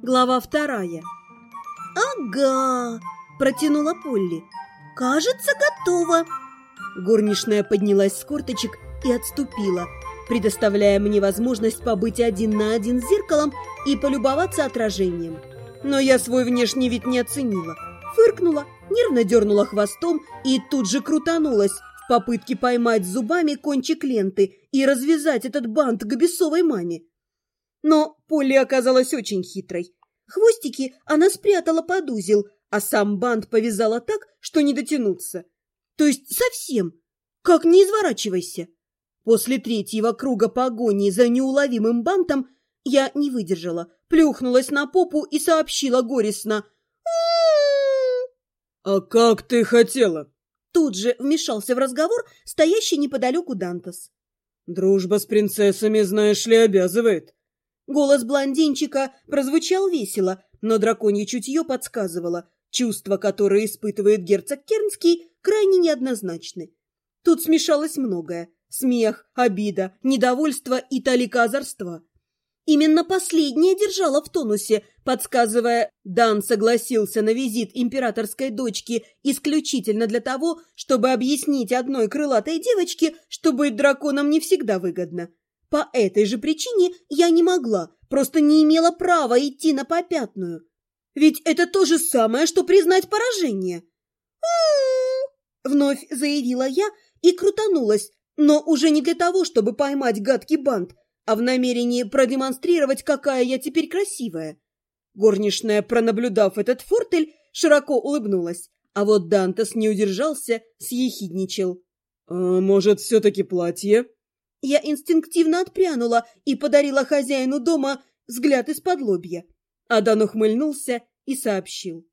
Глава 2. «Ага!» – протянула Полли. «Кажется, готово!» Горничная поднялась с корточек и отступила, предоставляя мне возможность побыть один на один с зеркалом и полюбоваться отражением. Но я свой внешний вид не оценила. Фыркнула, нервно дернула хвостом и тут же крутанулась в попытке поймать зубами кончик ленты и развязать этот бант к бесовой маме. Но Полли оказалась очень хитрой. Хвостики она спрятала под узел, а сам бант повязала так, что не дотянуться. То есть совсем. Как не изворачивайся. После 3-го круга погони за неуловимым бантом я не выдержала, плюхнулась на попу и сообщила горестно: «А как ты хотела?» Тут же вмешался в разговор стоящий неподалеку Дантес. «Дружба с принцессами, знаешь ли, обязывает». Голос блондинчика прозвучал весело, но драконье чутье подсказывало: чувства, которые испытывает герцог Кернский, крайне неоднозначны. Тут смешалось многое: смех, обида, недовольство и талика озорства. Именно последнее держало в тонусе, подсказывая: Дан согласился на визит императорской дочки исключительно для того, чтобы объяснить одной крылатой девочке, что быть драконом не всегда выгодно. По этой же причине я не могла, просто не имела права идти на попятную. Ведь это то же самое, что признать поражение. Вновь заявила я и крутанулась, но уже не для того, чтобы поймать гадкий бант, а в намерении продемонстрировать, какая я теперь красивая. Горничная, пронаблюдав этот фортель, широко улыбнулась, а вот Дантес не удержался, съехидничал. «Может, все-таки платье?» Я инстинктивно отпрянула и подарила хозяину дома взгляд из-под лобья. Адан ухмыльнулся и сообщил: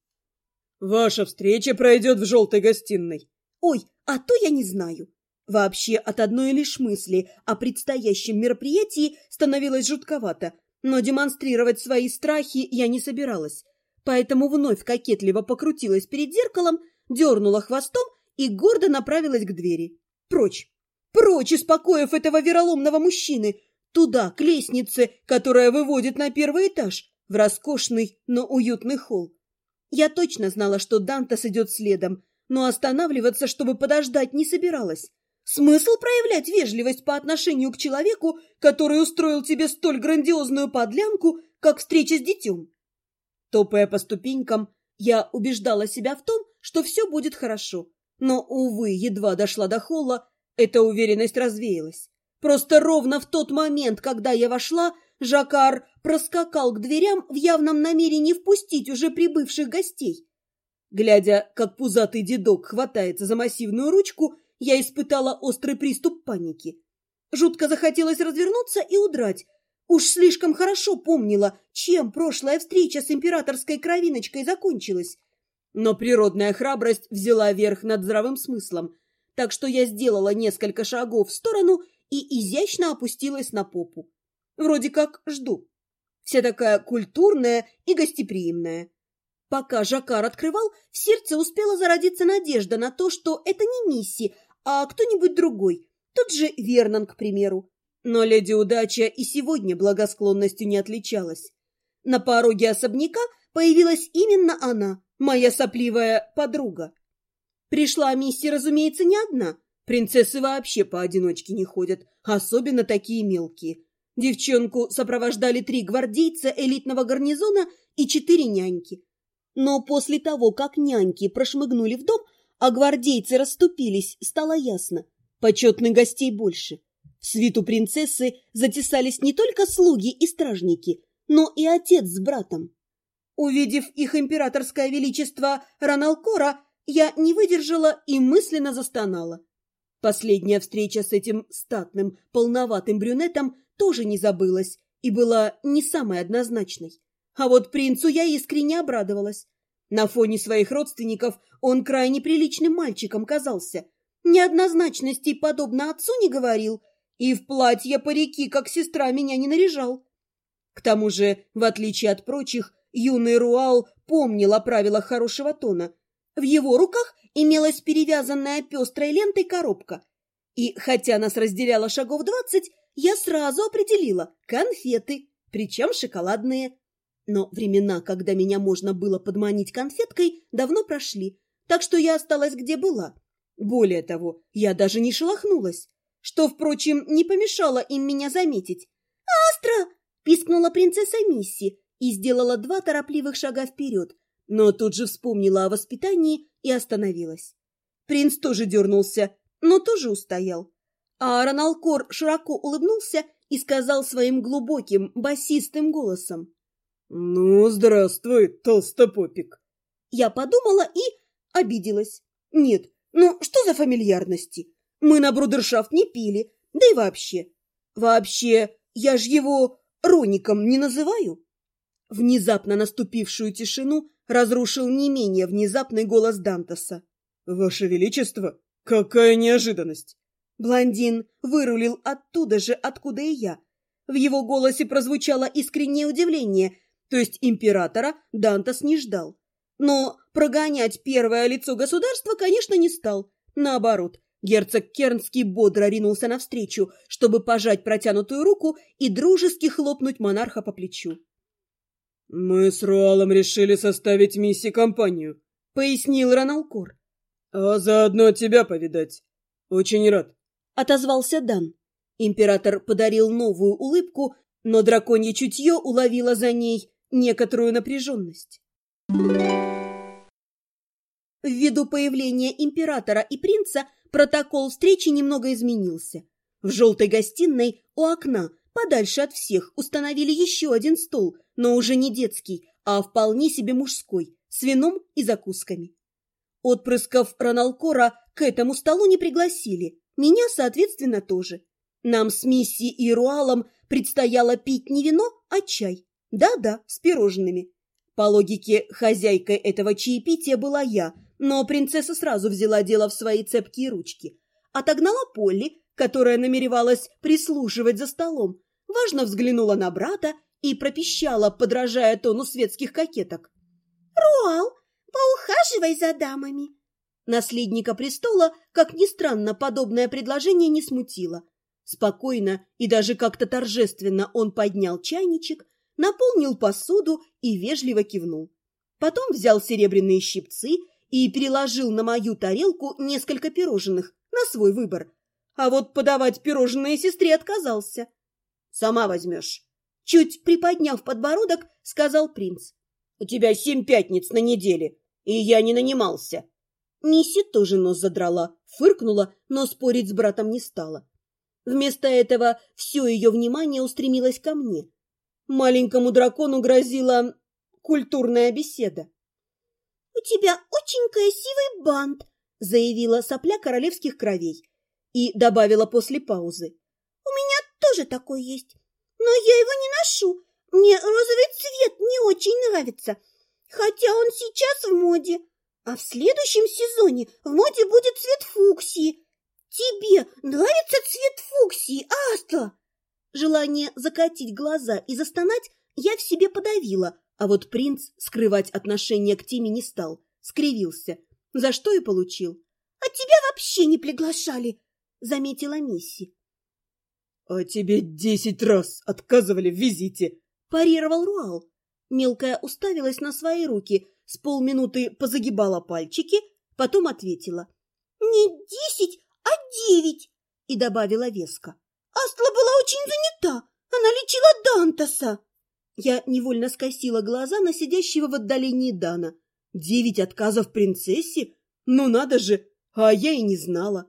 «Ваша встреча пройдет в желтой гостиной». Ой, а то я не знаю. Вообще, от одной лишь мысли о предстоящем мероприятии становилось жутковато, но демонстрировать свои страхи я не собиралась, поэтому вновь кокетливо покрутилась перед зеркалом, дернула хвостом и гордо направилась к двери. Прочь! Прочь из покоев этого вероломного мужчины! Туда, к лестнице, которая выводит на 1-й этаж, в роскошный, но уютный холл. Я точно знала, что Дантес идет следом, но останавливаться, чтобы подождать, не собиралась. Смысл проявлять вежливость по отношению к человеку, который устроил тебе столь грандиозную подлянку, как встреча с детем? Топая по ступенькам, я убеждала себя в том, что все будет хорошо. Но, увы, едва дошла до холла, эта уверенность развеялась. Просто ровно в тот момент, когда я вошла, Жакар проскакал к дверям в явном намерении впустить уже прибывших гостей. Глядя, как пузатый дедок хватается за массивную ручку, я испытала острый приступ паники. Жутко захотелось развернуться и удрать. Уж слишком хорошо помнила, чем прошлая встреча с императорской кровиночкой закончилась. Но природная храбрость взяла верх над здравым смыслом, так что я сделала несколько шагов в сторону и изящно опустилась на попу. Вроде как жду. Вся такая культурная и гостеприимная. Пока Жакар открывал, в сердце успела зародиться надежда на то, что это не Мисси, а кто-нибудь другой, тот же Вернон, к примеру. Но леди Удача и сегодня благосклонностью не отличалась. На пороге особняка появилась именно она, моя сопливая подруга. Пришла Мисси, разумеется, не одна. Принцессы вообще поодиночке не ходят, особенно такие мелкие. Девчонку сопровождали 3 гвардейца элитного гарнизона и 4 няньки. Но после того, как няньки прошмыгнули в дом, а гвардейцы расступились, стало ясно: почетных гостей больше. В свиту принцессы затесались не только слуги и стражники, но и отец с братом. Увидев их императорское величество Раналкора, я не выдержала и мысленно застонала. Последняя встреча с этим статным, полноватым брюнетом тоже не забылась и была не самой однозначной. А вот принцу я искренне обрадовалась. На фоне своих родственников он крайне приличным мальчиком казался. Неоднозначностей, подобно отцу, не говорил, и в платье-парики, как сестра, меня не наряжал. К тому же, в отличие от прочих, юный Руал помнил о правилах хорошего тона. В его руках имелась перевязанная пестрой лентой коробка. И хотя нас разделяло шагов 20, я сразу определила — конфеты, причем шоколадные. Но времена, когда меня можно было подманить конфеткой, давно прошли, так что я осталась где была. Более того, я даже не шелохнулась, что, впрочем, не помешало им меня заметить. «Астра!» – пискнула принцесса Мисси и сделала 2 торопливых шага вперед, но тут же вспомнила о воспитании и остановилась. Принц тоже дернулся, но тоже устоял. А Раналкор широко улыбнулся и сказал своим глубоким, басистым голосом: «Ну, здравствуй, толстопопик». Я подумала и обиделась. Нет, ну что за фамильярности? Мы на брудершафт не пили, да и вообще. Вообще, я ж его Роником не называю. Внезапно наступившую тишину разрушил не менее внезапный голос Дантаса. «Ваше Величество, какая неожиданность!» Блондин вырулил оттуда же, откуда и я. В его голосе прозвучало искреннее удивление, то есть императора Дантас не ждал. Но прогонять первое лицо государства, конечно, не стал. Наоборот, герцог Кернский бодро ринулся навстречу, чтобы пожать протянутую руку и дружески хлопнуть монарха по плечу. «Мы с Руалом решили составить миссии компанию», — пояснил Раналкор. «А заодно тебя повидать. Очень рад», — отозвался Дан. Император подарил новую улыбку, но драконье чутье уловило за ней некоторую напряженность. Ввиду появления императора и принца протокол встречи немного изменился. В желтой гостиной у окна, подальше от всех, установили еще один стол, но уже не детский, а вполне себе мужской, с вином и закусками. Отпрысков Раналкора к этому столу не пригласили, меня, соответственно, тоже. Нам с Мисси и Руалом предстояло пить не вино, а чай. Да-да, с пирожными. По логике, хозяйкой этого чаепития была я, но принцесса сразу взяла дело в свои цепкие ручки. Отогнала Полли, которая намеревалась прислушивать за столом, важно взглянула на брата и пропищала, подражая тону светских кокеток: «Руал, поухаживай за дамами». Наследника престола, как ни странно, подобное предложение не смутило. Спокойно и даже как-то торжественно он поднял чайничек, наполнил посуду и вежливо кивнул. Потом взял серебряные щипцы и переложил на мою тарелку несколько пирожных на свой выбор. А вот подавать пирожные сестре отказался. «Сама возьмешь», — чуть приподняв подбородок, сказал принц. «У тебя 7 пятниц на неделе, и я не нанимался». Мисси тоже нос задрала, фыркнула, но спорить с братом не стала. Вместо этого все ее внимание устремилось ко мне. Маленькому дракону грозила культурная беседа. «У тебя очень красивый бант», — заявила сопля королевских кровей и добавила после паузы. «У меня тоже такой есть, но я его не ношу. Мне розовый цвет не очень нравится, хотя он сейчас в моде. А в следующем сезоне в моде будет цвет фуксии. Тебе нравится цвет фуксии, Астра?» Желание закатить глаза и застонать я в себе подавила, а вот принц скрывать отношение к теме не стал, скривился, за что и получил. «А тебя вообще не приглашали», — заметила Мисси. «А тебе 10 раз отказывали в визите», — парировал Руал. Мелкая уставилась на свои руки, с полминуты позагибала пальчики, потом ответила: «Не 10, а 9», и добавила веско: «Астла была очень занята, она лечила Дантаса». Я невольно скосила глаза на сидящего в отдалении Дана. 9 отказов принцессе? Ну надо же, а я и не знала.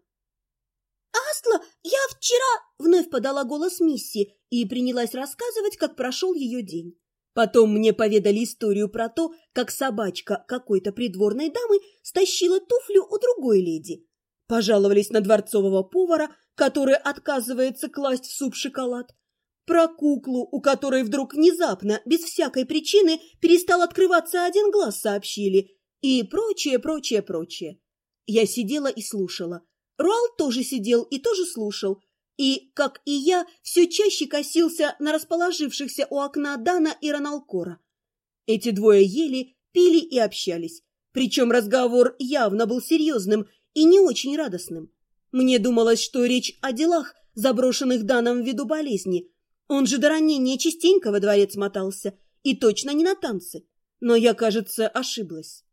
«Астла, я вчера...» — вновь подала голос Мисси и принялась рассказывать, как прошел ее день. Потом мне поведали историю про то, как собачка какой-то придворной дамы стащила туфлю у другой леди. Пожаловались на дворцового повара, который отказывается класть в суп шоколад. Про куклу, у которой вдруг внезапно, без всякой причины, перестал открываться один глаз, сообщили. И прочее, прочее, прочее. Я сидела и слушала. Руал тоже сидел и тоже слушал. И, как и я, все чаще косился на расположившихся у окна Дана и Раналкора. Эти двое ели, пили и общались. Причем разговор явно был серьезным и не очень радостным. Мне думалось, что речь о делах, заброшенных Даном ввиду болезни. Он же до ранения частенько во дворец мотался и точно не на танцы. Но я, кажется, ошиблась.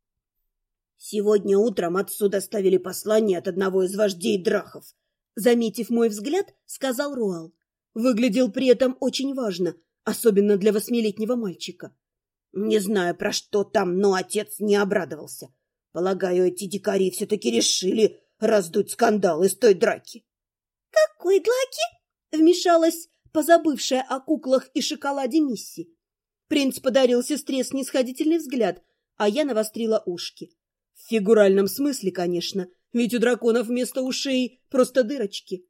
Сегодня утром отцу доставили послание от одного из вождей драхов. Заметив мой взгляд, сказал Руал. Выглядел при этом очень важно, особенно для 8-летнего мальчика. Не знаю, про что там, но отец не обрадовался. Полагаю, эти дикари все-таки решили раздуть скандал из той драки. «Какой драки?» — вмешалась позабывшая о куклах и шоколаде Мисси. Принц подарил сестре снисходительный взгляд, а я навострила ушки. В фигуральном смысле, конечно, ведь у драконов вместо ушей просто дырочки.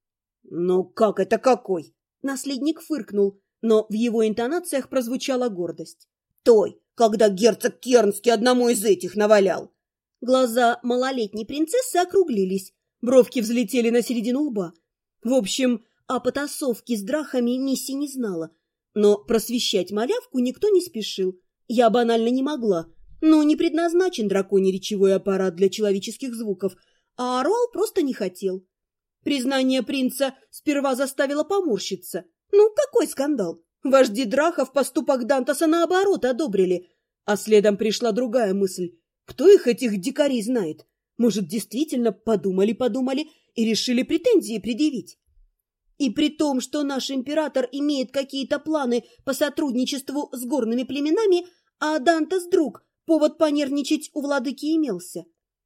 «Ну как это какой?» — наследник фыркнул, но в его интонациях прозвучала гордость. «Той, когда герцог Кернский одному из этих навалял». Глаза малолетней принцессы округлились, бровки взлетели на середину лба. В общем, о потасовке с драхами Мисси не знала, но просвещать малявку никто не спешил. Я банально не могла. Ну, не предназначен драконий речевой аппарат для человеческих звуков, а Руал просто не хотел. Признание принца сперва заставило поморщиться. Ну, какой скандал! Вожди драхов поступок Дантаса наоборот одобрили. А следом пришла другая мысль. Кто их, этих дикарей, знает? Может, действительно подумали и решили претензии предъявить? И при том, что наш император имеет какие-то планы по сотрудничеству с горными племенами, а Дантас друг, повод понервничать у владыки имелся.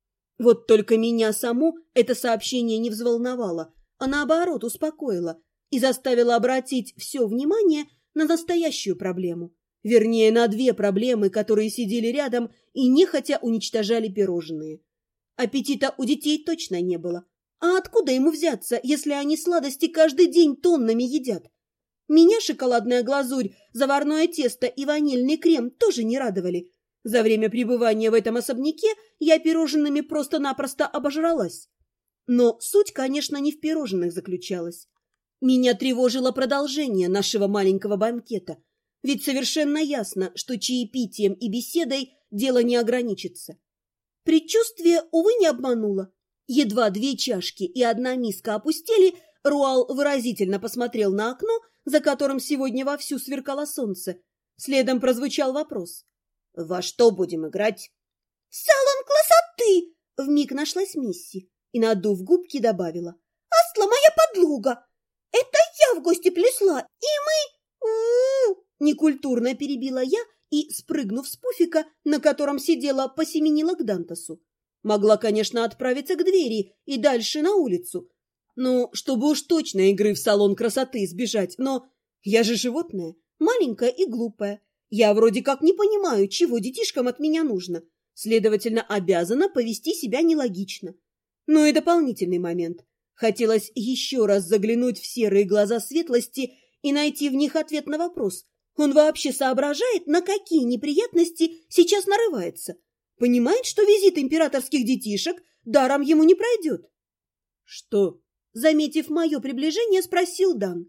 Вот только меня саму это сообщение не взволновало, а наоборот успокоило и заставило обратить все внимание на настоящую проблему. Вернее, на две проблемы, которые сидели рядом и нехотя уничтожали пирожные. Аппетита у детей точно не было. А откуда ему взяться, если они сладости каждый день тоннами едят? Меня шоколадная глазурь, заварное тесто и ванильный крем тоже не радовали. За время пребывания в этом особняке я пирожными просто-напросто обожралась. Но суть, конечно, не в пирожных заключалась. Меня тревожило продолжение нашего маленького банкета. Ведь совершенно ясно, что чаепитием и беседой дело не ограничится. Предчувствие, увы, не обмануло. Едва 2 чашки и 1 миска опустели, Руал выразительно посмотрел на окно, за которым сегодня вовсю сверкало солнце. Следом прозвучал вопрос. «Во что будем играть?» «Салон красоты!» — вмиг нашлась Мисси и, надув губки, добавила. «Асла моя подлуга! Это я в гости плесла, и мы...» Некультурно перебила я и, спрыгнув с пуфика, на котором сидела, посеменила к Дантасу. Могла, конечно, отправиться к двери и дальше на улицу. Ну, чтобы уж точно игры в салон красоты избежать, но я же животное, маленькое и глупое. Я вроде как не понимаю, чего детишкам от меня нужно. Следовательно, обязана повести себя нелогично. Ну и дополнительный момент. Хотелось еще раз заглянуть в серые глаза светлости и найти в них ответ на вопрос. Он вообще соображает, на какие неприятности сейчас нарывается? Понимает, что визит императорских детишек даром ему не пройдет? — Что? — заметив мое приближение, спросил Дан.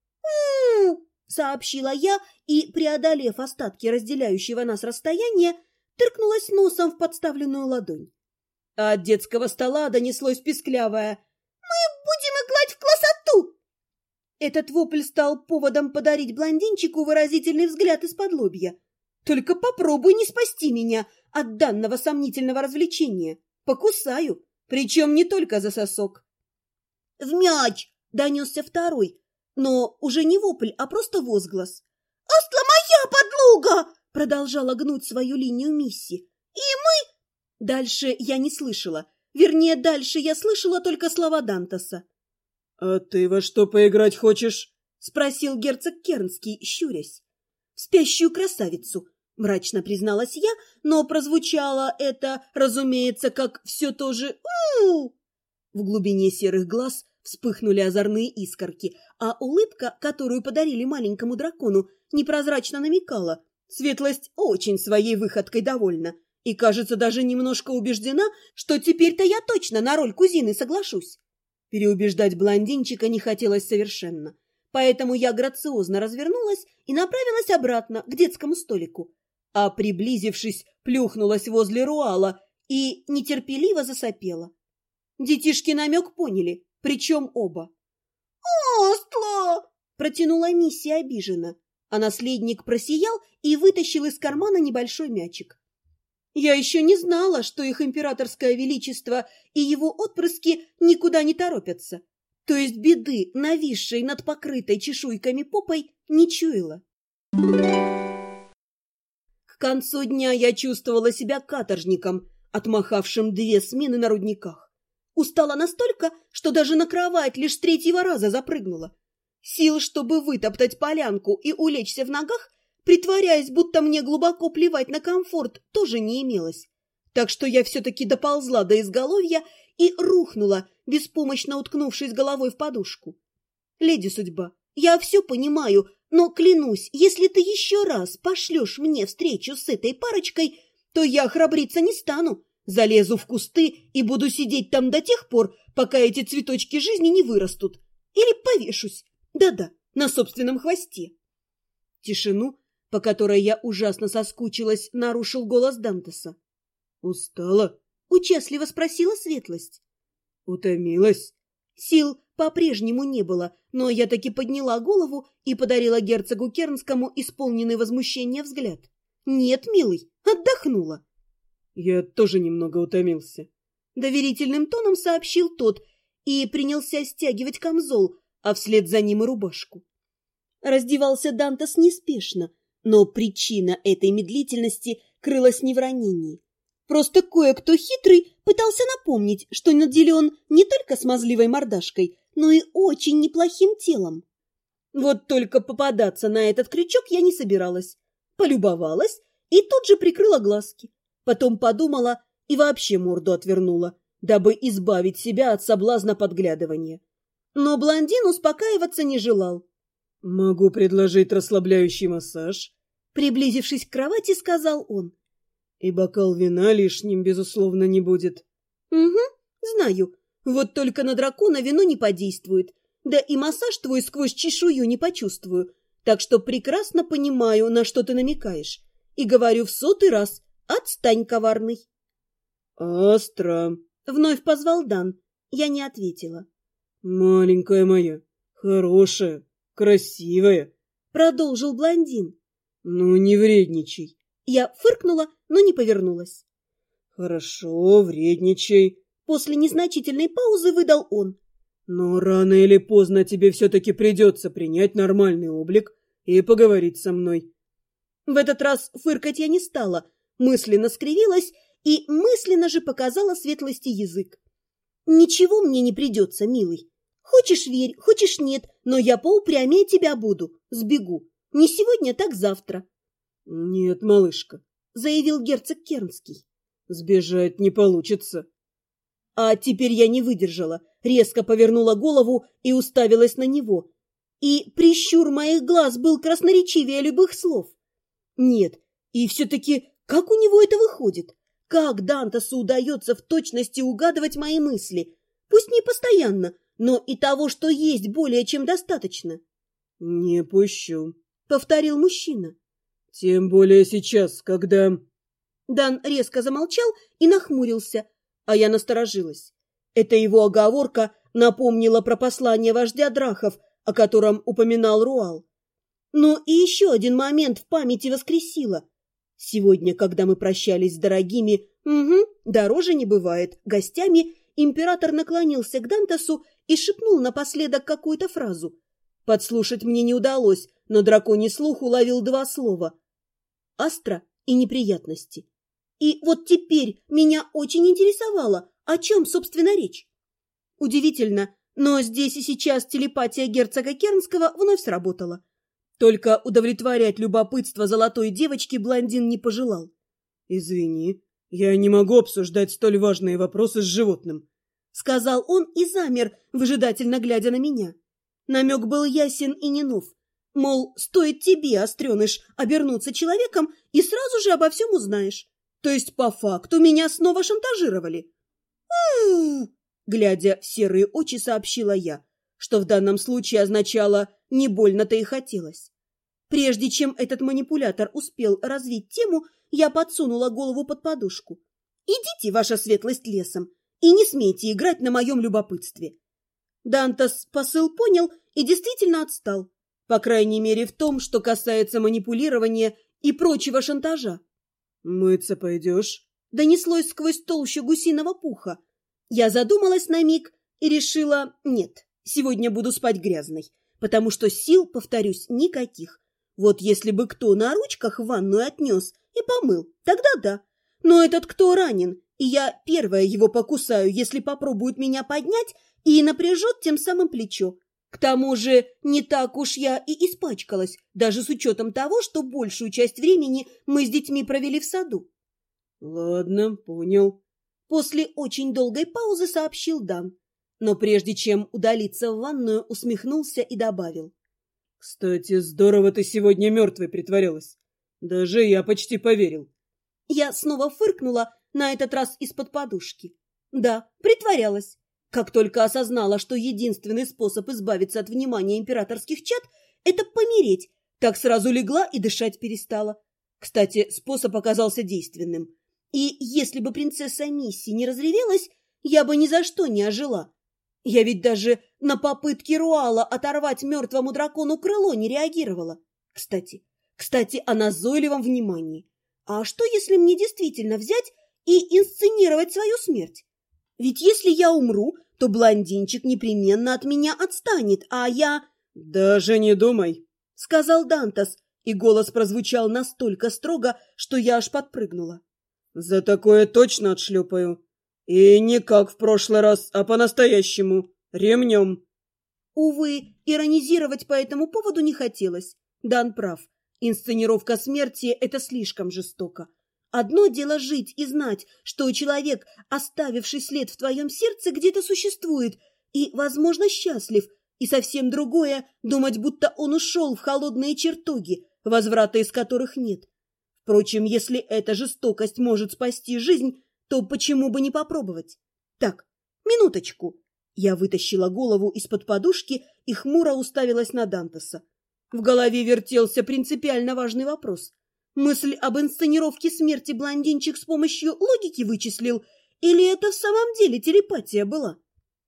Сообщила я и, преодолев остатки разделяющего нас расстояния, тыркнулась носом в подставленную ладонь. А от детского стола донеслось писклявое: «Мы будем играть в красоту!» Этот вопль стал поводом подарить блондинчику выразительный взгляд из-под лобья. «Только попробуй не спасти меня от данного сомнительного развлечения. Покусаю, причем не только за сосок». «В мяч!» — донесся второй, но уже не вопль, а просто возглас. «Асла моя подлуга!» — продолжала гнуть свою линию Мисси. «И мы...» Дальше я не слышала. Вернее, дальше я слышала только слова Дантаса. «А ты во что поиграть хочешь?» — спросил герцог Кернский, щурясь. «В спящую красавицу», — мрачно призналась я, но прозвучало это, разумеется, как все то же «у-у-у». В глубине серых глаз вспыхнули озорные искорки, а улыбка, которую подарили маленькому дракону, непрозрачно намекала. Светлость очень своей выходкой довольна и, кажется, даже немножко убеждена, что теперь-то я точно на роль кузины соглашусь. Переубеждать блондинчика не хотелось совершенно, поэтому я грациозно развернулась и направилась обратно к детскому столику, а, приблизившись, плюхнулась возле Руала и нетерпеливо засопела. Детишки намек поняли, причем оба. «Асла!» — протянула Мисси обиженно. а наследник просиял и вытащил из кармана небольшой мячик. Я еще не знала, что их императорское величество и его отпрыски никуда не торопятся. То есть беды, нависшей над покрытой чешуйками попой, не чуяла. К концу дня я чувствовала себя каторжником, отмахавшим 2 смены на рудниках. Устала настолько, что даже на кровать лишь 3-го раза запрыгнула. Сил, чтобы вытоптать полянку и улечься в ногах, притворяясь, будто мне глубоко плевать на комфорт, тоже не имелось. Так что я все-таки доползла до изголовья и рухнула, беспомощно уткнувшись головой в подушку. Леди судьба, я все понимаю, но клянусь, если ты еще раз пошлешь мне встречу с этой парочкой, то я храбриться не стану. Залезу в кусты и буду сидеть там до тех пор, пока эти цветочки жизни не вырастут. Или повешусь. Да-да, на собственном хвосте. Тишину, по которой я ужасно соскучилась, нарушил голос Дантеса. «Устала?» — участливо спросила Светлость. «Утомилась?» Сил по-прежнему не было, но я таки подняла голову и подарила герцогу Кернскому исполненный возмущения взгляд. «Нет, милый, отдохнула». «Я тоже немного утомился», — доверительным тоном сообщил тот и принялся стягивать камзол, а вслед за ним и рубашку. Раздевался Дантес неспешно, но причина этой медлительности крылась не в ранении. Просто кое-кто хитрый пытался напомнить, что наделен не только смазливой мордашкой, но и очень неплохим телом. Вот только попадаться на этот крючок я не собиралась. Полюбовалась и тут же прикрыла глазки. Потом подумала и вообще морду отвернула, дабы избавить себя от соблазна подглядывания. Но блондин успокаиваться не желал. «Могу предложить расслабляющий массаж», — приблизившись к кровати, сказал он. «И бокал вина лишним, безусловно, не будет». «Угу, знаю. Вот только на дракона вино не подействует. Да и массаж твой сквозь чешую не почувствую. Так что прекрасно понимаю, на что ты намекаешь. И говорю в 100-й раз. Отстань, коварный». «Астра», — вновь позвал Дан. Я не ответила. «Маленькая моя, хорошая, красивая», — продолжил блондин. «Ну, не вредничай». Я фыркнула, но не повернулась. «Хорошо, вредничай», — после незначительной паузы выдал он. «Но рано или поздно тебе все-таки придется принять нормальный облик и поговорить со мной». В этот раз фыркать я не стала, мысленно скривилась и мысленно же показала Светлости язык. «Ничего мне не придется, милый. Хочешь верь, хочешь нет, но я поупрямее тебя буду, сбегу. Не сегодня, так завтра». «Нет, малышка», — заявил герцог Кернский. «Сбежать не получится». А теперь я не выдержала, резко повернула голову и уставилась на него. И прищур моих глаз был красноречивее любых слов. Нет, и все-таки как у него это выходит? Как Дантесу удается в точности угадывать мои мысли? Пусть не постоянно, но и того, что есть, более чем достаточно. «Не пущу», — повторил мужчина. «Тем более сейчас, когда...» Дан резко замолчал и нахмурился, а я насторожилась. Эта его оговорка напомнила про послание вождя Драхов, о котором упоминал Руал. Но и еще один момент в памяти воскресила. Сегодня, когда мы прощались с дорогими, дороже не бывает, гостями, император наклонился к Дантесу и шепнул напоследок какую-то фразу. Подслушать мне не удалось, но драконий слух уловил 2 слова. Астра и неприятности. И вот теперь меня очень интересовало, о чем, собственно, речь. Удивительно, но здесь и сейчас телепатия герцога Кернского вновь сработала. Только удовлетворять любопытство золотой девочки блондин не пожелал. «Извини, я не могу обсуждать столь важные вопросы с животным», — сказал он и замер, выжидательно глядя на меня. Намек был ясен и не нов. Мол, стоит тебе, остреныш, обернуться человеком, и сразу же обо всем узнаешь. То есть, по факту, меня снова шантажировали. Глядя в серые очи, сообщила я, что в данном случае означало «не больно-то и хотелось». Прежде чем этот манипулятор успел развить тему, я подсунула голову под подушку. «Идите, ваша светлость, лесом, и не смейте играть на моем любопытстве». Дантес посыл понял и действительно отстал. По крайней мере, в том, что касается манипулирования и прочего шантажа. «Мыться пойдешь?» Донеслось сквозь толщу гусиного пуха. Я задумалась на миг и решила: нет, сегодня буду спать грязной, потому что сил, повторюсь, никаких. Вот если бы кто на ручках в ванную отнес и помыл, тогда да. Но этот кто ранен, и я первая его покусаю, если попробует меня поднять и напряжет тем самым плечо. К тому же не так уж я и испачкалась, даже с учетом того, что большую часть времени мы с детьми провели в саду. «Ладно, понял», — после очень долгой паузы сообщил Дан. Но прежде чем удалиться в ванную, усмехнулся и добавил: «Кстати, здорово ты сегодня мертвой притворялась. Даже я почти поверил». Я снова фыркнула, на этот раз из-под подушки. Да, притворялась. Как только осознала, что единственный способ избавиться от внимания императорских чад – это помереть, так сразу легла и дышать перестала. Кстати, способ оказался действенным. И если бы принцесса Мисси не разревелась, я бы ни за что не ожила. Я ведь даже на попытки Руала оторвать мертвому дракону крыло не реагировала. Кстати, о назойливом внимании. А что, если мне действительно взять и инсценировать свою смерть? Ведь если я умру, то блондинчик непременно от меня отстанет, а я... «Даже не думай», — сказал Дантас, и голос прозвучал настолько строго, что я аж подпрыгнула. «За такое точно отшлепаю. И не как в прошлый раз, а по-настоящему. Ремнем». Увы, иронизировать по этому поводу не хотелось. Дан прав. Инсценировка смерти – это слишком жестоко. Одно дело жить и знать, что человек, оставивший след в твоем сердце, где-то существует и, возможно, счастлив, и совсем другое – думать, будто он ушел в холодные чертоги, возврата из которых нет. Впрочем, если эта жестокость может спасти жизнь, то почему бы не попробовать? Так, минуточку. Я вытащила голову из-под подушки и хмуро уставилась на Дантаса. В голове вертелся принципиально важный вопрос. Мысль об инсценировке смерти блондинчик с помощью логики вычислил, или это в самом деле телепатия была?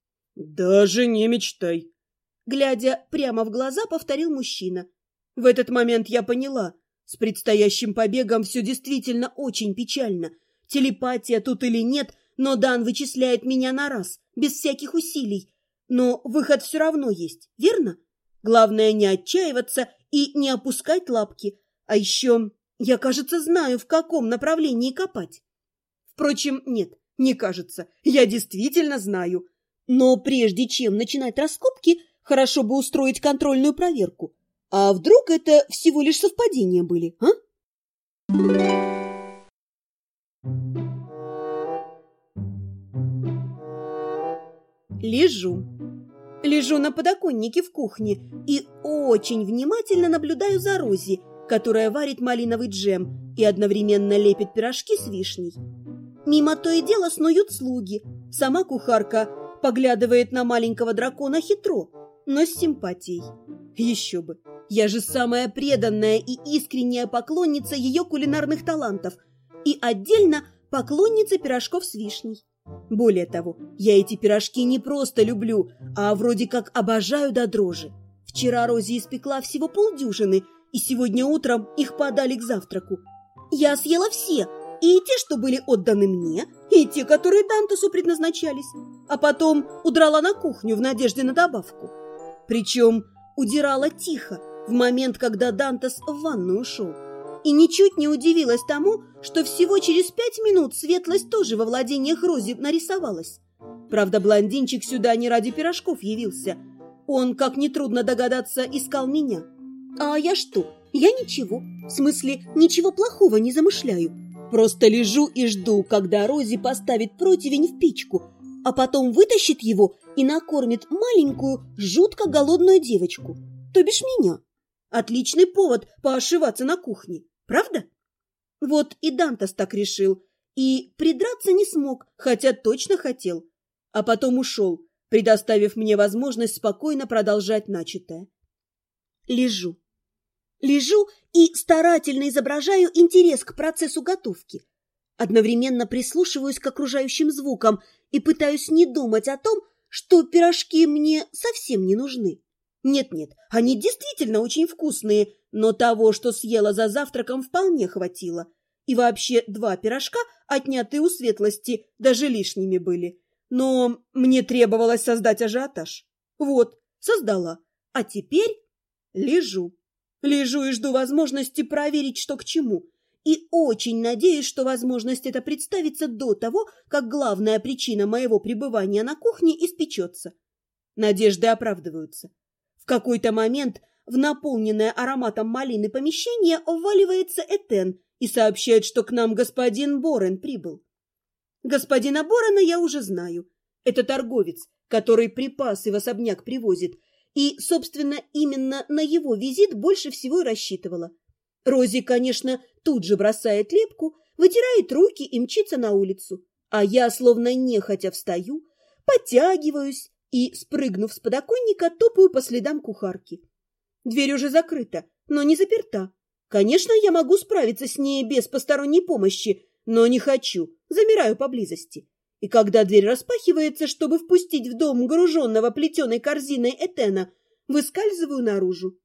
«Даже не мечтай», — глядя прямо в глаза, повторил мужчина. В этот момент я поняла, с предстоящим побегом все действительно очень печально. Телепатия тут или нет, но Дан вычисляет меня на раз, без всяких усилий. Но выход все равно есть, верно? Главное не отчаиваться и не опускать лапки. А еще я, кажется, знаю, в каком направлении копать. Впрочем, нет, не кажется, я действительно знаю. Но прежде чем начинать раскопки, хорошо бы устроить контрольную проверку. А вдруг это всего лишь совпадения были, а? Лежу на подоконнике в кухне и очень внимательно наблюдаю за Рози, которая варит малиновый джем и одновременно лепит пирожки с вишней. Мимо то и дело снуют слуги. Сама кухарка поглядывает на маленького дракона хитро, но с симпатией. Еще бы, я же самая преданная и искренняя поклонница ее кулинарных талантов и отдельно поклонница пирожков с вишней. Более того, я эти пирожки не просто люблю, а вроде как обожаю до дрожи. Вчера Рози испекла всего полдюжины, и сегодня утром их подали к завтраку. Я съела все, и те, что были отданы мне, и те, которые Дантасу предназначались, а потом удрала на кухню в надежде на добавку. Причем удирала тихо, в момент, когда Дантас в ванную ушел. И ничуть не удивилась тому, что всего через 5 минут светлость тоже во владениях Рози нарисовалась. Правда, блондинчик сюда не ради пирожков явился. Он, как нетрудно догадаться, искал меня. А я что? Я ничего. В смысле, ничего плохого не замышляю. Просто лежу и жду, когда Рози поставит противень в печку, а потом вытащит его и накормит маленькую, жутко голодную девочку, то бишь меня. Отличный повод поошиваться на кухне, правда? Вот и Дантас так решил, и придраться не смог, хотя точно хотел. А потом ушел, предоставив мне возможность спокойно продолжать начатое. Лежу и старательно изображаю интерес к процессу готовки. Одновременно прислушиваюсь к окружающим звукам и пытаюсь не думать о том, что пирожки мне совсем не нужны. Нет-нет, они действительно очень вкусные, но того, что съела за завтраком, вполне хватило. И вообще 2 пирожка, отнятые у светлости, даже лишними были. Но мне требовалось создать ажиотаж. Вот, создала. А теперь лежу. Лежу и жду возможности проверить, что к чему. И очень надеюсь, что возможность эта представится до того, как главная причина моего пребывания на кухне испечется. Надежды оправдываются. В какой-то момент в наполненное ароматом малины помещение вваливается Этен и сообщает, что к нам господин Борен прибыл. Господина Борена я уже знаю. Это торговец, который припасы в особняк привозит. И, собственно, именно на его визит больше всего и рассчитывала. Рози, конечно, тут же бросает лепку, вытирает руки и мчится на улицу. А я, словно нехотя, встаю, подтягиваюсь и, спрыгнув с подоконника, топаю по следам кухарки. Дверь уже закрыта, но не заперта. Конечно, я могу справиться с ней без посторонней помощи, но не хочу, замираю поблизости. И когда дверь распахивается, чтобы впустить в дом груженного плетеной корзиной Этена, выскальзываю наружу.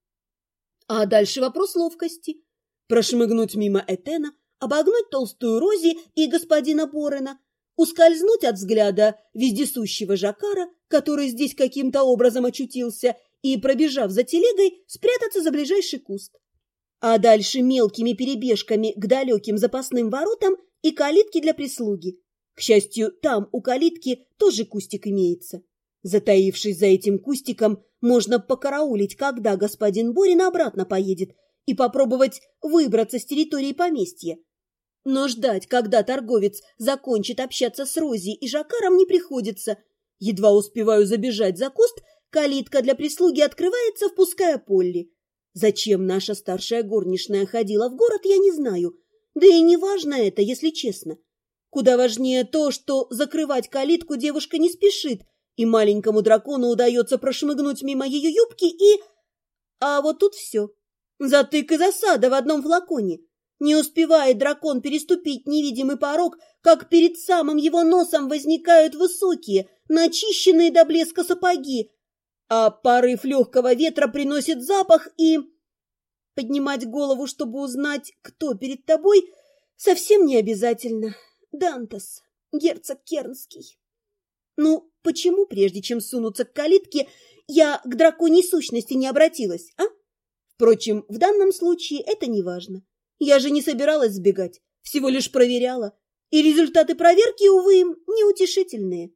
А дальше вопрос ловкости. Прошмыгнуть мимо Этена, обогнуть толстую Рози и господина Борена, ускользнуть от взгляда вездесущего Жакара, который здесь каким-то образом очутился, и, пробежав за телегой, спрятаться за ближайший куст. А дальше мелкими перебежками к далеким запасным воротам и калитке для прислуги. К счастью, там у калитки тоже кустик имеется. Затаившись за этим кустиком, можно покараулить, когда господин Борин обратно поедет, и попробовать выбраться с территории поместья. Но ждать, когда торговец закончит общаться с Рози и Жакаром, не приходится. Едва успеваю забежать за куст, калитка для прислуги открывается, впуская Полли. Зачем наша старшая горничная ходила в город, я не знаю. Да и не важно это, если честно. Куда важнее то, что закрывать калитку девушка не спешит, и маленькому дракону удается прошмыгнуть мимо ее юбки и... А вот тут все. Затык и засада в одном флаконе. Не успевает дракон переступить невидимый порог, как перед самым его носом возникают высокие, начищенные до блеска сапоги, а порыв легкого ветра приносит запах, и... Поднимать голову, чтобы узнать, кто перед тобой, совсем не обязательно. Дантес, герцог Кернский. Ну, почему, прежде чем сунуться к калитке, я к драконьей сущности не обратилась, а? Впрочем, в данном случае это не важно. Я же не собиралась сбегать, всего лишь проверяла. И результаты проверки, увы, неутешительные.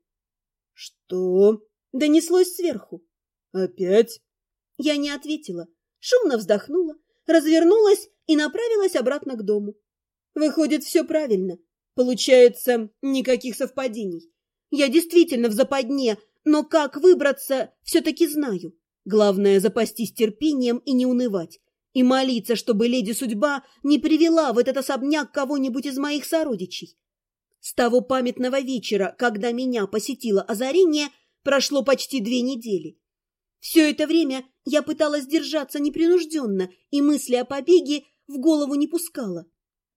«Что?» — донеслось сверху. «Опять?» Я не ответила, шумно вздохнула, развернулась и направилась обратно к дому. Выходит, все правильно. Получается, никаких совпадений. Я действительно в западне, но как выбраться, все-таки знаю. Главное — запастись терпением и не унывать. И молиться, чтобы леди судьба не привела в этот особняк кого-нибудь из моих сородичей. С того памятного вечера, когда меня посетило озарение, прошло почти 2 недели. Все это время я пыталась держаться непринужденно, и мысли о побеге в голову не пускала.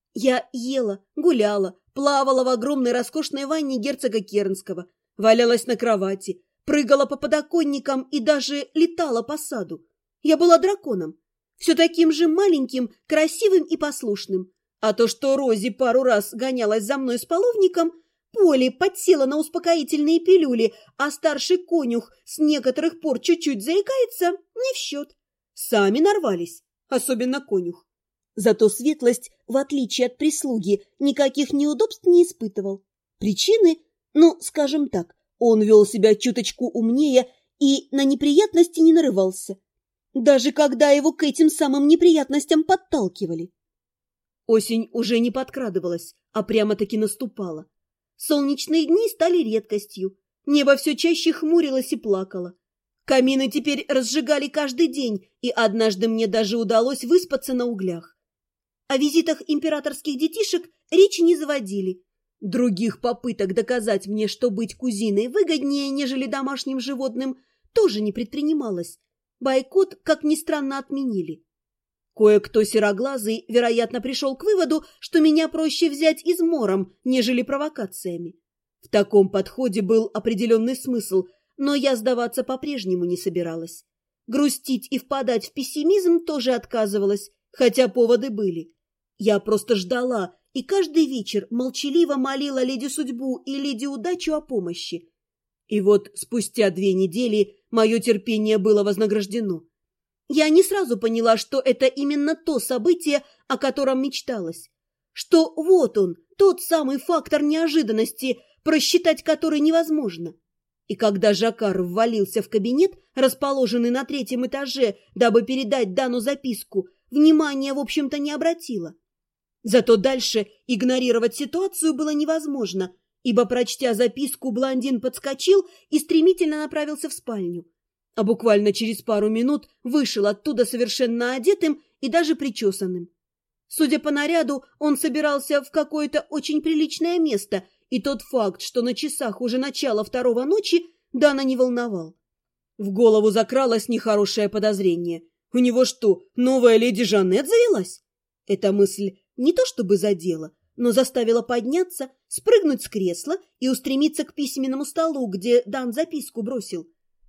Я ела, гуляла, плавала в огромной роскошной ванне герцога Кернского, валялась на кровати, прыгала по подоконникам и даже летала по саду. Я была драконом, все таким же маленьким, красивым и послушным. А то, что Рози пару раз гонялась за мной с половником, Полли подсела на успокоительные пилюли, а старший конюх с некоторых пор чуть-чуть заикается, не в счет. Сами нарвались, особенно конюх. Зато светлость, в отличие от прислуги, никаких неудобств не испытывал. Причины, ну, скажем так, он вел себя чуточку умнее и на неприятности не нарывался. Даже когда его к этим самым неприятностям подталкивали. Осень уже не подкрадывалась, а прямо-таки наступала. Солнечные дни стали редкостью. Небо все чаще хмурилось и плакало. Камины теперь разжигали каждый день, и однажды мне даже удалось выспаться на углях. О визитах императорских детишек речи не заводили. Других попыток доказать мне, что быть кузиной выгоднее, нежели домашним животным, тоже не предпринималось. Бойкот, как ни странно, отменили. Кое-кто сероглазый, вероятно, пришел к выводу, что меня проще взять измором, нежели провокациями. В таком подходе был определенный смысл, но я сдаваться по-прежнему не собиралась. грустить и впадать в пессимизм тоже отказывалась, хотя поводы были. Я просто ждала и каждый вечер молчаливо молила леди Судьбу и леди Удачу о помощи. И вот спустя 2 недели мое терпение было вознаграждено. Я не сразу поняла, что это именно то событие, о котором мечталось. Что вот он, тот самый фактор неожиданности, просчитать который невозможно. И когда Жакар ввалился в кабинет, расположенный на 3-м этаже, дабы передать Дану записку, внимания, в общем-то, не обратила. Зато дальше игнорировать ситуацию было невозможно, ибо, прочтя записку, блондин подскочил и стремительно направился в спальню. А буквально через пару минут вышел оттуда совершенно одетым и даже причесанным. Судя по наряду, он собирался в какое-то очень приличное место, и тот факт, что на часах уже начало 2 ночи, Дана не волновал. В голову закралось нехорошее подозрение. У него что, новая леди Жанет завелась? Эта мысль не то чтобы задела, но заставила подняться, спрыгнуть с кресла и устремиться к письменному столу, где Дан записку бросил.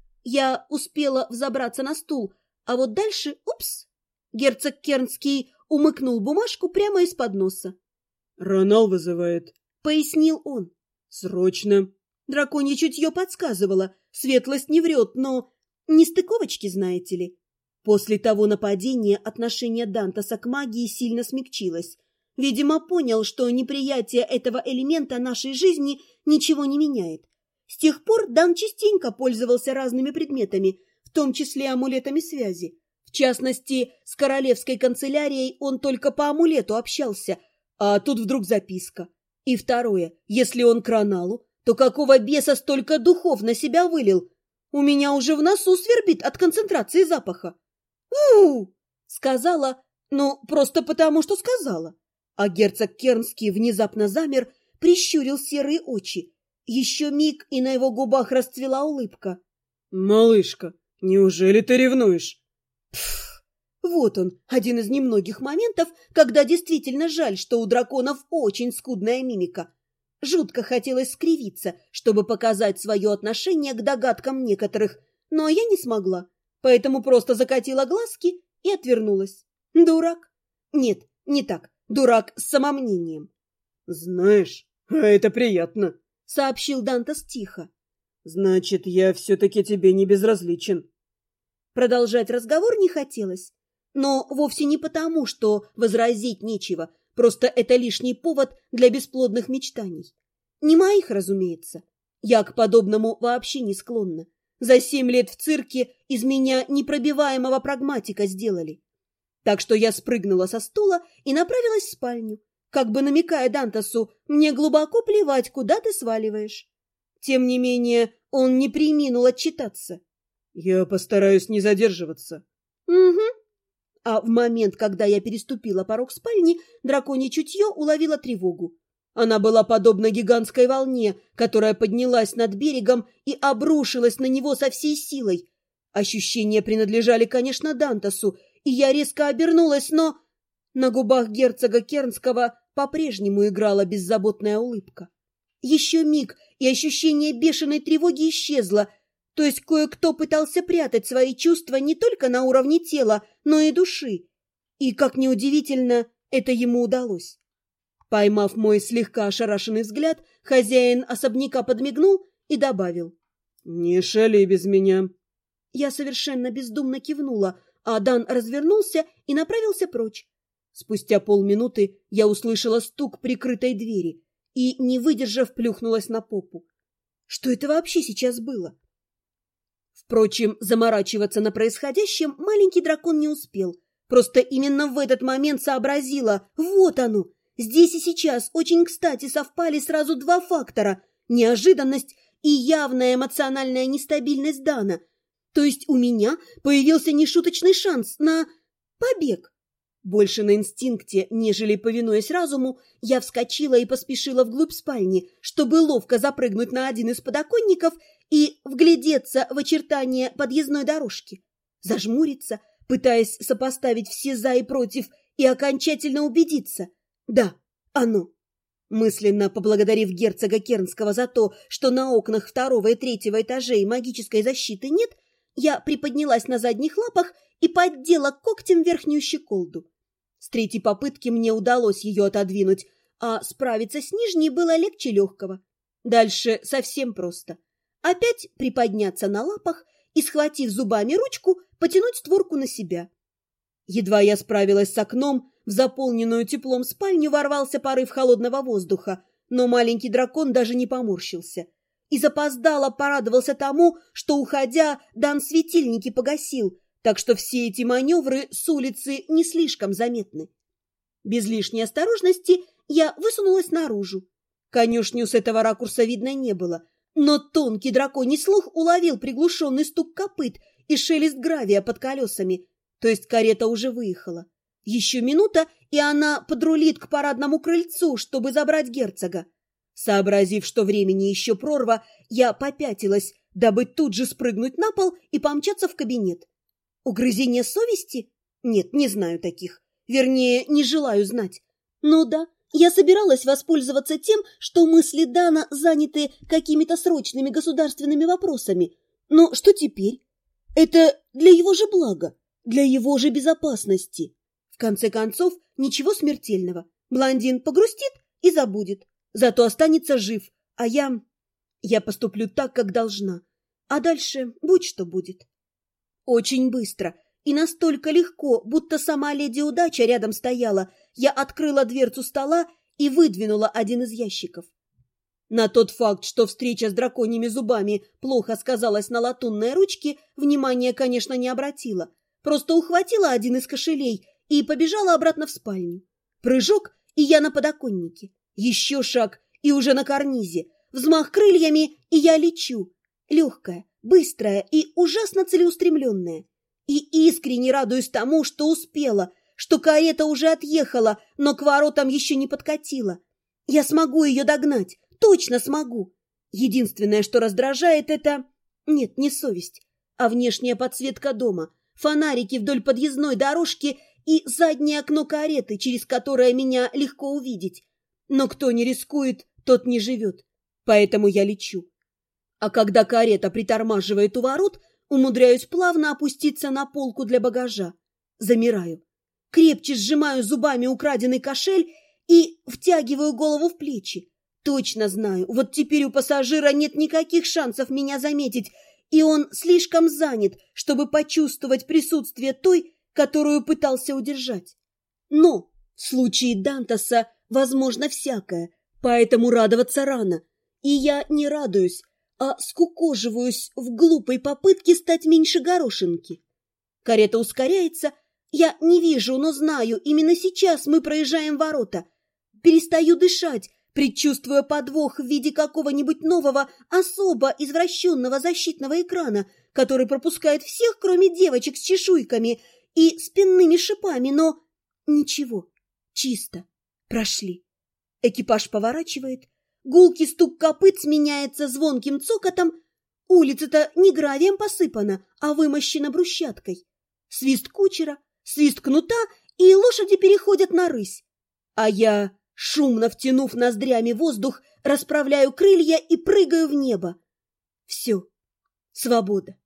Я успела взобраться на стул, а вот дальше, упс, герцог Кернский умыкнул бумажку прямо из-под носа. «Ронал вызывает», — пояснил он. «Срочно». Драконье чутье подсказывало, светлость не врет, но нестыковочки, знаете ли. После того нападения отношение Дантаса к магии сильно смягчилось. Видимо, понял, что неприятие этого элемента нашей жизни ничего не меняет. С тех пор Дан частенько пользовался разными предметами, в том числе амулетами связи. В частности, с королевской канцелярией он только по амулету общался, а тут вдруг записка. И второе, если он к Роналу, то какого беса столько духов на себя вылил? У меня уже в носу свербит от концентрации запаха. «У-у-у!» сказала, ну, просто потому, что сказала. А герцог Кернский внезапно замер, прищурил серые очи. Еще миг, и на его губах расцвела улыбка. «Малышка, неужели ты ревнуешь?» Пф, вот он, один из немногих моментов, когда действительно жаль, что у драконов очень скудная мимика. Жутко хотелось скривиться, чтобы показать свое отношение к догадкам некоторых, но я не смогла, поэтому просто закатила глазки и отвернулась. Дурак. Нет, не так. Дурак с самомнением. «Знаешь, а это приятно», — сообщил Дантас тихо. «Значит, я все-таки тебе не безразличен». Продолжать разговор не хотелось, но вовсе не потому, что возразить нечего, просто это лишний повод для бесплодных мечтаний. Не моих, разумеется. Я к подобному вообще не склонна. За 7 лет в цирке из меня непробиваемого прагматика сделали. Так что я спрыгнула со стула и направилась в спальню, как бы намекая Дантасу: мне глубоко плевать, куда ты сваливаешь. Тем не менее, он не преминул отчитаться. «Я постараюсь не задерживаться». «Угу». А в момент, когда я переступила порог спальни, драконье чутье уловило тревогу. Она была подобна гигантской волне, которая поднялась над берегом и обрушилась на него со всей силой. Ощущения принадлежали, конечно, Дантасу, и я резко обернулась, но на губах герцога Кернского по-прежнему играла беззаботная улыбка. Еще миг, и ощущение бешеной тревоги исчезло, то есть кое-кто пытался прятать свои чувства не только на уровне тела, но и души. И, как ни удивительно, это ему удалось. Поймав мой слегка ошарашенный взгляд, хозяин особняка подмигнул и добавил: «Не шали без меня». Я совершенно бездумно кивнула, а Дан развернулся и направился прочь. Спустя полминуты я услышала стук прикрытой двери и, не выдержав, плюхнулась на попу. Что это вообще сейчас было? Впрочем, заморачиваться на происходящем маленький дракон не успел. Просто именно в этот момент сообразила: вот оно! Здесь и сейчас очень кстати совпали сразу 2 фактора – неожиданность и явная эмоциональная нестабильность Дана. То есть у меня появился нешуточный шанс на побег. Больше на инстинкте, нежели повинуясь разуму, я вскочила и поспешила вглубь спальни, чтобы ловко запрыгнуть на один из подоконников и вглядеться в очертания подъездной дорожки. Зажмуриться, пытаясь сопоставить все «за» и «против» и окончательно убедиться – да, оно. Мысленно поблагодарив герцога Кернского за то, что на окнах 2-го и 3-го этажей магической защиты нет, Я приподнялась на задних лапах и поддела когтем верхнюю щеколду. С третьей попытки мне удалось ее отодвинуть, а справиться с нижней было легче легкого. Дальше совсем просто. Опять приподняться на лапах и, схватив зубами ручку, потянуть створку на себя. Едва я справилась с окном, в заполненную теплом спальню ворвался порыв холодного воздуха, но маленький дракон даже не поморщился. И запоздало порадовался тому, что, уходя, Дан светильники погасил, так что все эти маневры с улицы не слишком заметны. Без лишней осторожности я высунулась наружу. Конюшню с этого ракурса видно не было, но тонкий драконий слух уловил приглушенный стук копыт и шелест гравия под колесами, то есть карета уже выехала. Еще минута, и она подрулит к парадному крыльцу, чтобы забрать герцога. Сообразив, что времени еще прорва, я попятилась, дабы тут же спрыгнуть на пол и помчаться в кабинет. Угрызение совести? Нет, не знаю таких. Вернее, не желаю знать. Ну да, я собиралась воспользоваться тем, что мысли Дана заняты какими-то срочными государственными вопросами. Но что теперь? Это для его же блага, для его же безопасности. В конце концов, ничего смертельного. Блондин погрустит и забудет. Зато останется жив, а я поступлю так, как должна. А дальше будь что будет. Очень быстро и настолько легко, будто сама леди Удача рядом стояла, я открыла дверцу стола и выдвинула один из ящиков. На тот факт, что встреча с драконьими зубами плохо сказалась на латунной ручке, внимания, конечно, не обратила. Просто ухватила один из кошелей и побежала обратно в спальню. Прыжок, и я на подоконнике. Еще шаг, и уже на карнизе. Взмах крыльями, и я лечу. Легкая, быстрая и ужасно целеустремленная. И искренне радуюсь тому, что успела, что карета уже отъехала, но к воротам еще не подкатила. Я смогу ее догнать, точно смогу. Единственное, что раздражает, это... Нет, не совесть, а внешняя подсветка дома, фонарики вдоль подъездной дорожки и заднее окно кареты, через которое меня легко увидеть. Но кто не рискует, тот не живет. Поэтому я лечу. А когда карета притормаживает у ворот, умудряюсь плавно опуститься на полку для багажа. Замираю. Крепче сжимаю зубами украденный кошель и втягиваю голову в плечи. Точно знаю, вот теперь у пассажира нет никаких шансов меня заметить, и он слишком занят, чтобы почувствовать присутствие той, которую пытался удержать. Но в случае Дантаса возможно всякое, поэтому радоваться рано. И я не радуюсь, а скукоживаюсь в глупой попытке стать меньше горошинки. Карета ускоряется. Я не вижу, но знаю, именно сейчас мы проезжаем ворота. Перестаю дышать, предчувствуя подвох в виде какого-нибудь нового, особо извращенного защитного экрана, который пропускает всех, кроме девочек с чешуйками и спинными шипами, но ничего, чисто. Прошли. Экипаж поворачивает. Гулкий стук копыт сменяется звонким цокотом. Улица-то не гравием посыпана, а вымощена брусчаткой. Свист кучера, свист кнута, и лошади переходят на рысь. А я, шумно втянув ноздрями воздух, расправляю крылья и прыгаю в небо. Все, свобода.